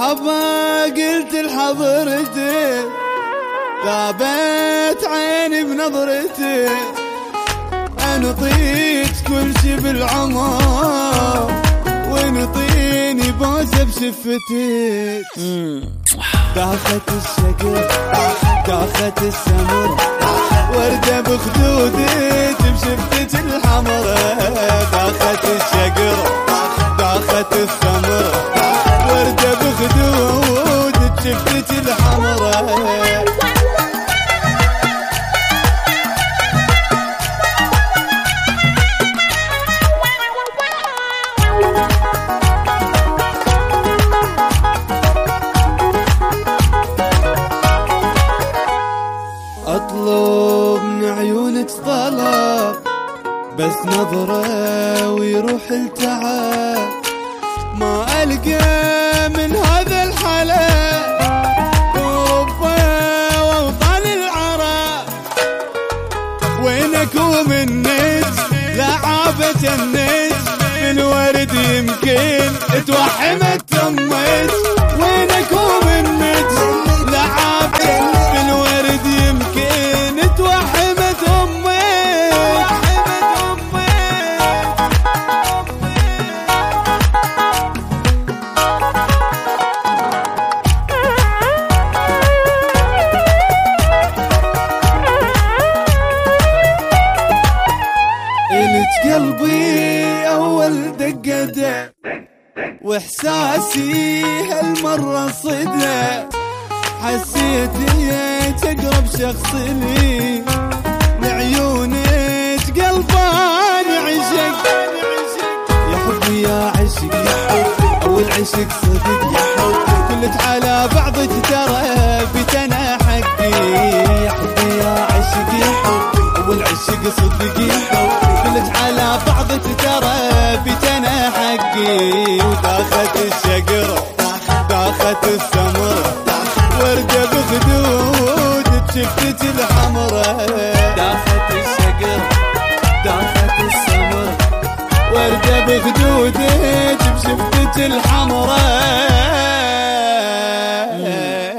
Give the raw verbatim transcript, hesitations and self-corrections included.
يابا قلت لحضرتي ذابت عيني بنظرتي، انطيت كل شي بالعمر ونطيني بوسه بشفتك. داخت الشقر داخت السمر وردة بخدودك بشفتك الحمرة. داخت الشقر داخت السمر وردة بخدودك بشفتك الحمرة. اطلب من عيونك طلب بس نظرة ويروح التعب، ما القى من هذا الحلا اوروبا واوطان العرب. وينك ومن نجم لعابة النجم بالورد يمكن توحمت تمك. وينك ومن نجم لعابة بالورد يمكن توحمت امك. إلت قلبي أول دقة وإحساسي هالمرة صدى، حسيت هي تقرب شخص لي لعيونك قلبان عشق. يا حبي يا عشق يا حب أول عشق صدق يا حب كلت على بعضك ترى بتنا حقي. يا حبي يا عشق يا حب أول عشق صدق يا حب كلت على بعضك ترى بتنا حقي. وداخت الشقرة داخت السمرة وردة بخدود بشفتك الحمرة. داخت الشقرة داخت السمرة وردة بخدودك بشفتك الحمرة.